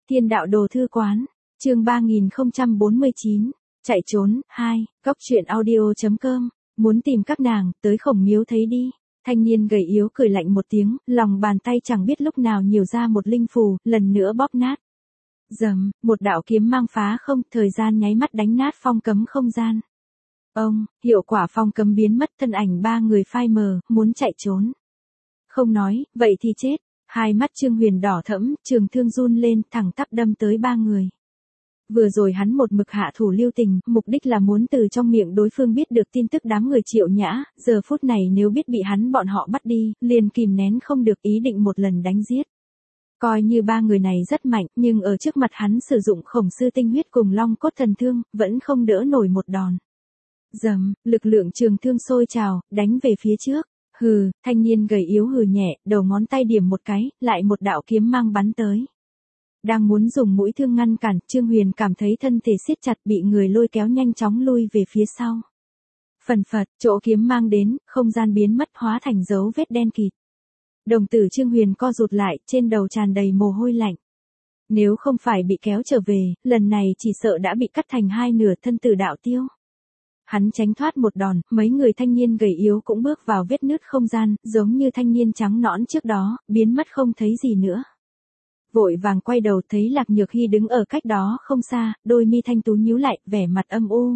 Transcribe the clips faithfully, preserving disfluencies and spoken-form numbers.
Thiên đạo đồ thư quán, chương ba nghìn không trăm bốn mươi chín, chạy trốn, hai, góc truyện audio chấm com, muốn tìm các nàng, tới Khổng Miếu thấy đi. Thanh niên gầy yếu cười lạnh một tiếng, lòng bàn tay chẳng biết lúc nào nhiều ra một linh phù, lần nữa bóp nát. Rầm, một đạo kiếm mang phá không, thời gian nháy mắt đánh nát phong cấm không gian. Ông, hiệu quả phong cấm biến mất, thân ảnh ba người phai mờ, muốn chạy trốn. Không nói, vậy thì chết. Hai mắt Trương Huyền đỏ thẫm, trường thương run lên, thẳng tắp đâm tới ba người. Vừa rồi hắn một mực hạ thủ lưu tình, mục đích là muốn từ trong miệng đối phương biết được tin tức đám người Triệu Nhã, giờ phút này nếu biết bị hắn bọn họ bắt đi, liền kìm nén không được ý định một lần đánh giết. Coi như ba người này rất mạnh, nhưng ở trước mặt hắn sử dụng Khổng Sư tinh huyết cùng Long cốt thần thương, vẫn không đỡ nổi một đòn. Rầm, lực lượng trường thương sôi trào, đánh về phía trước. Hừ, thanh niên gầy yếu hừ nhẹ, đầu ngón tay điểm một cái, lại một đạo kiếm mang bắn tới. Đang muốn dùng mũi thương ngăn cản, Trương Huyền cảm thấy thân thể siết chặt, bị người lôi kéo nhanh chóng lui về phía sau. Phần phật, chỗ kiếm mang đến, không gian biến mất hóa thành dấu vết đen kịt. Đồng tử Trương Huyền co rụt lại, trên đầu tràn đầy mồ hôi lạnh. Nếu không phải bị kéo trở về, lần này chỉ sợ đã bị cắt thành hai nửa, thân tử đạo tiêu. Hắn tránh thoát một đòn, mấy người thanh niên gầy yếu cũng bước vào vết nứt không gian, giống như thanh niên trắng nõn trước đó, biến mất không thấy gì nữa. Vội vàng quay đầu thấy Lạc Nhược Hy đứng ở cách đó không xa, đôi mi thanh tú nhíu lại, vẻ mặt âm u.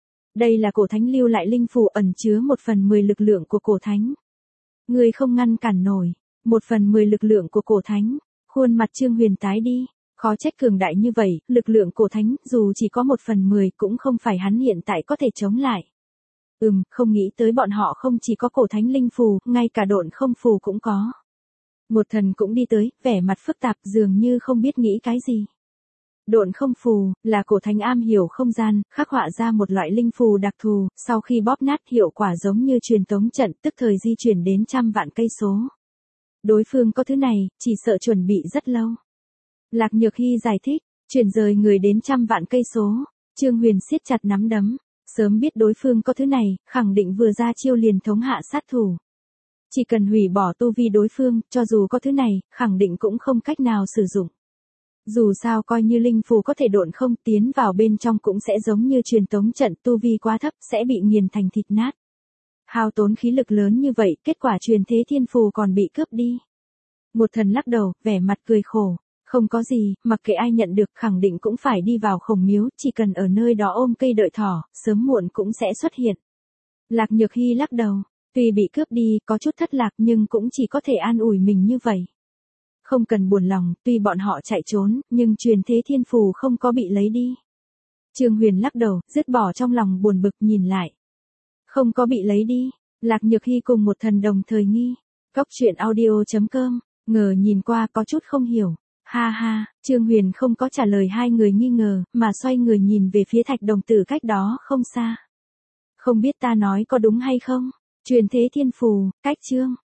Đây là cổ thánh lưu lại linh phù ẩn chứa một phần mười lực lượng của cổ thánh. Người không ngăn cản nổi, một phần mười lực lượng của cổ thánh, khuôn mặt Trương Huyền tái đi. Khó trách cường đại như vậy, lực lượng cổ thánh, dù chỉ có một phần mười cũng không phải hắn hiện tại có thể chống lại. Ừm, không nghĩ tới bọn họ không chỉ có cổ thánh linh phù, ngay cả độn không phù cũng có. Một thần cũng đi tới, vẻ mặt phức tạp dường như không biết nghĩ cái gì. Độn không phù, là cổ thánh am hiểu không gian, khắc họa ra một loại linh phù đặc thù, sau khi bóp nát hiệu quả giống như truyền tống trận, tức thời di chuyển đến trăm vạn cây số. Đối phương có thứ này, chỉ sợ chuẩn bị rất lâu. Lạc Nhược Hy giải thích, chuyển rời người đến trăm vạn cây số, Trương Huyền siết chặt nắm đấm, sớm biết đối phương có thứ này, khẳng định vừa ra chiêu liền thống hạ sát thủ. Chỉ cần hủy bỏ tu vi đối phương, cho dù có thứ này, khẳng định cũng không cách nào sử dụng. Dù sao coi như linh phù có thể độn không, tiến vào bên trong cũng sẽ giống như truyền tống trận, tu vi quá thấp, sẽ bị nghiền thành thịt nát. Hao tốn khí lực lớn như vậy, kết quả truyền thế thiên phù còn bị cướp đi. Một thần lắc đầu, vẻ mặt cười khổ. Không có gì, mặc kệ ai nhận được khẳng định cũng phải đi vào Khổng Miếu, chỉ cần ở nơi đó ôm cây đợi thỏ, sớm muộn cũng sẽ xuất hiện. Lạc Nhược Hy lắc đầu, tuy bị cướp đi, có chút thất lạc nhưng cũng chỉ có thể an ủi mình như vậy. Không cần buồn lòng, tuy bọn họ chạy trốn, nhưng truyền thế thiên phù không có bị lấy đi. Trương Huyền lắc đầu, dứt bỏ trong lòng buồn bực nhìn lại. Không có bị lấy đi, Lạc Nhược Hy cùng một thần đồng thời nghi. Góc truyện audio chấm com, ngờ nhìn qua có chút không hiểu. Ha ha, Trương Huyền không có trả lời hai người nghi ngờ, mà xoay người nhìn về phía thạch đồng tử cách đó không xa. Không biết ta nói có đúng hay không? Truyền thế thiên phù, cách chương,